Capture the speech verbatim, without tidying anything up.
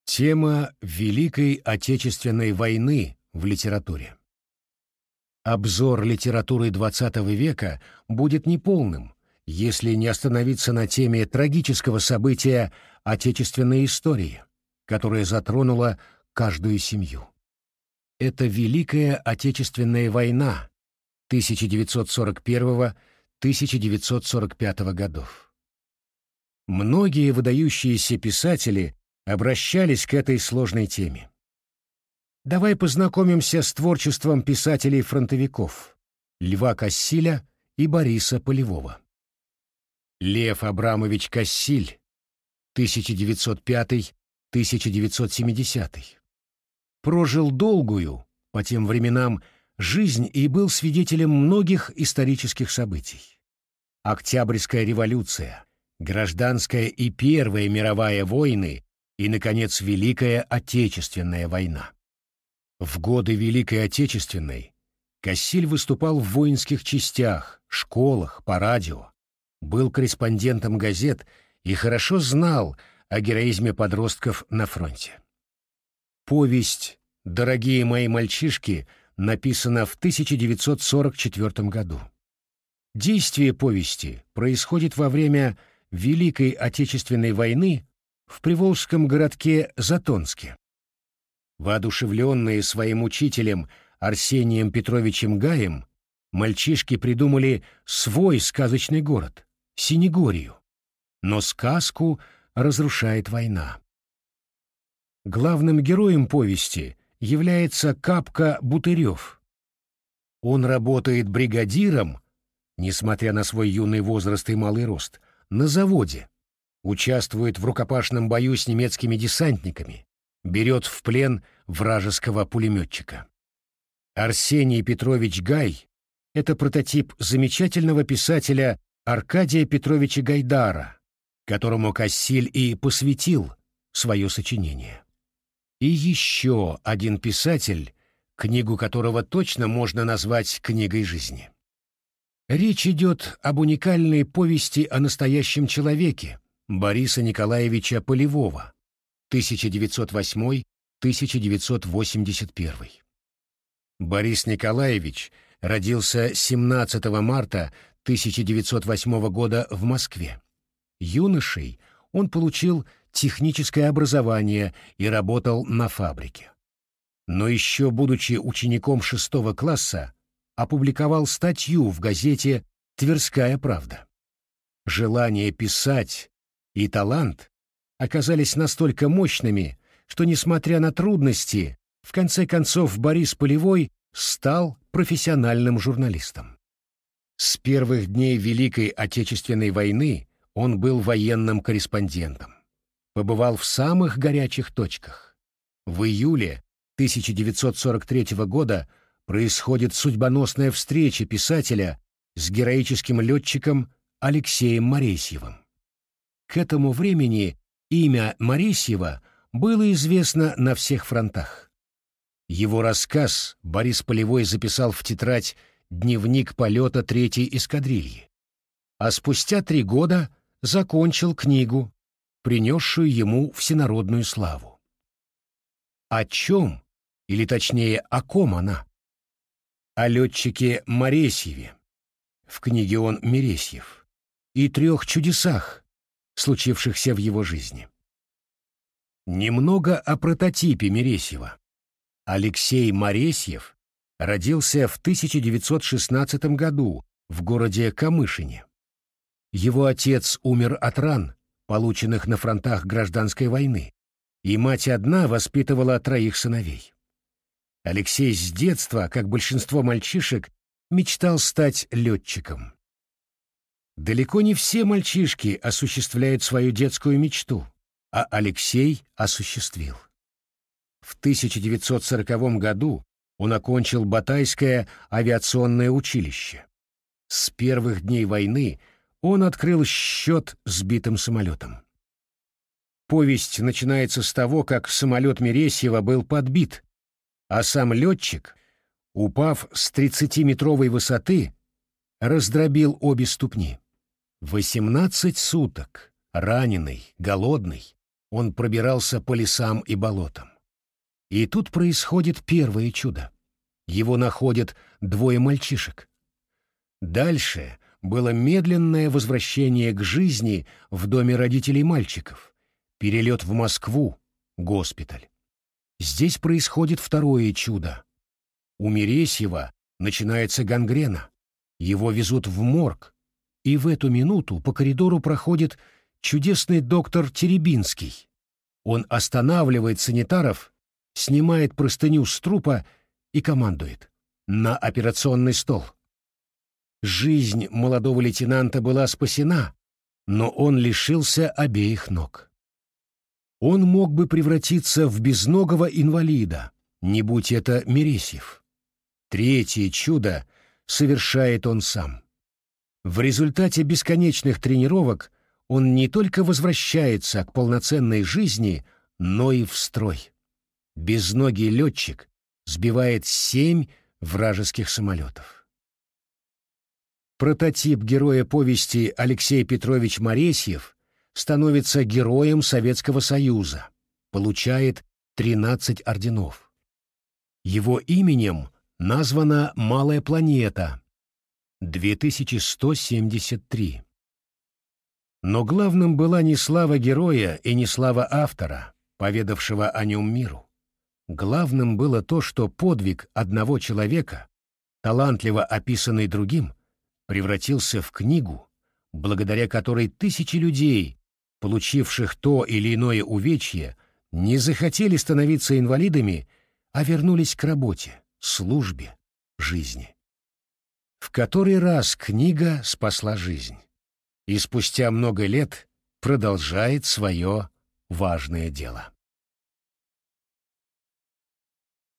Тема Великой Отечественной войны в литературе. Обзор литературы двадцатого века будет неполным, если не остановиться на теме трагического события отечественной истории, которое затронуло каждую семью. Это Великая Отечественная война тысяча девятьсот сорок первого — тысяча девятьсот сорок пятого годов. Многие выдающиеся писатели обращались к этой сложной теме. Давай познакомимся с творчеством писателей-фронтовиков Льва Кассиля и Бориса Полевого. Лев Абрамович Кассиль, тысяча девятьсот пятый — тысяча девятьсот семидесятый, прожил долгую, по тем временам, жизнь и был свидетелем многих исторических событий. Октябрьская революция, Гражданская и Первая мировая войны и, наконец, Великая Отечественная война. В годы Великой Отечественной Кассиль выступал в воинских частях, школах, по радио, был корреспондентом газет и хорошо знал о героизме подростков на фронте. Повесть «Дорогие мои мальчишки» написана в тысяча девятьсот сорок четвёртом году. Действие повести происходит во время Великой Отечественной войны в приволжском городке Затонске. Воодушевленные своим учителем Арсением Петровичем Гаем, мальчишки придумали свой сказочный город — Синегорию. Но сказку разрушает война. Главным героем повести является Капка Бутырев. Он работает бригадиром, несмотря на свой юный возраст и малый рост, на заводе, участвует в рукопашном бою с немецкими десантниками, берет в плен вражеского пулеметчика. Арсений Петрович Гай — это прототип замечательного писателя Аркадия Петровича Гайдара, которому Кассиль и посвятил свое сочинение. И еще один писатель, книгу которого точно можно назвать книгой жизни. Речь идет об уникальной повести о настоящем человеке Бориса Николаевича Полевого, тысяча девятьсот восьмой — тысяча девятьсот восемьдесят первый. Борис Николаевич родился семнадцатого марта тысяча девятьсот восьмого года в Москве. Юношей он получил техническое образование и работал на фабрике. Но еще будучи учеником шестого класса, опубликовал статью в газете «Тверская правда». Желание писать и талант оказались настолько мощными, что, несмотря на трудности, в конце концов Борис Полевой стал профессиональным журналистом. С первых дней Великой Отечественной войны он был военным корреспондентом. Побывал в самых горячих точках. В июле тысяча девятьсот сорок третьего года происходит судьбоносная встреча писателя с героическим летчиком Алексеем Моресьевым. К этому времени имя Моресьева было известно на всех фронтах. Его рассказ Борис Полевой записал в тетрадь «Дневник полета третьей эскадрильи», а спустя три года закончил книгу, принесшую ему всенародную славу. О чем, или точнее, о ком она? О летчике Моресьеве, в книге он Мересьев, и трех чудесах, случившихся в его жизни. Немного о прототипе Мересьева. Алексей Моресьев родился в тысяча девятьсот шестнадцатом году в городе Камышине. Его отец умер от ран, полученных на фронтах Гражданской войны, и мать одна воспитывала троих сыновей. Алексей с детства, как большинство мальчишек, мечтал стать летчиком. Далеко не все мальчишки осуществляют свою детскую мечту, а Алексей осуществил. В тысяча девятьсот сороковом году он окончил Батайское авиационное училище. С первых дней войны он открыл счет сбитым самолетом. Повесть начинается с того, как самолет Мересьева был подбит, а сам летчик, упав с тридцатиметровой высоты, раздробил обе ступни. Восемнадцать суток, раненый, голодный, Он пробирался по лесам и болотам. И тут происходит первое чудо. Его находят двое мальчишек. Дальше было медленное возвращение к жизни в доме родителей мальчиков, перелет в Москву, госпиталь. Здесь происходит второе чудо. У Мересьева начинается гангрена. Его везут в морг, и в эту минуту по коридору проходит чудесный доктор Теребинский. Он останавливает санитаров, снимает простыню с трупа и командует: «На операционный стол». Жизнь молодого лейтенанта была спасена, но он лишился обеих ног. Он мог бы превратиться в безногого инвалида, не будь это Мересьев. Третье чудо совершает он сам. В результате бесконечных тренировок он не только возвращается к полноценной жизни, но и в строй. Безногий летчик сбивает семь вражеских самолетов. Прототип героя повести Алексей Петрович Моресьев становится героем Советского Союза, получает тринадцать орденов. Его именем названа «Малая планета» две тысячи сто семьдесят три. Но главным была не слава героя и не слава автора, поведавшего о нем миру. Главным было то, что подвиг одного человека, талантливо описанный другим, превратился в книгу, благодаря которой тысячи людей, получивших то или иное увечье, не захотели становиться инвалидами, а вернулись к работе, службе, жизни. В который раз книга спасла жизнь, и спустя много лет продолжает свое важное дело.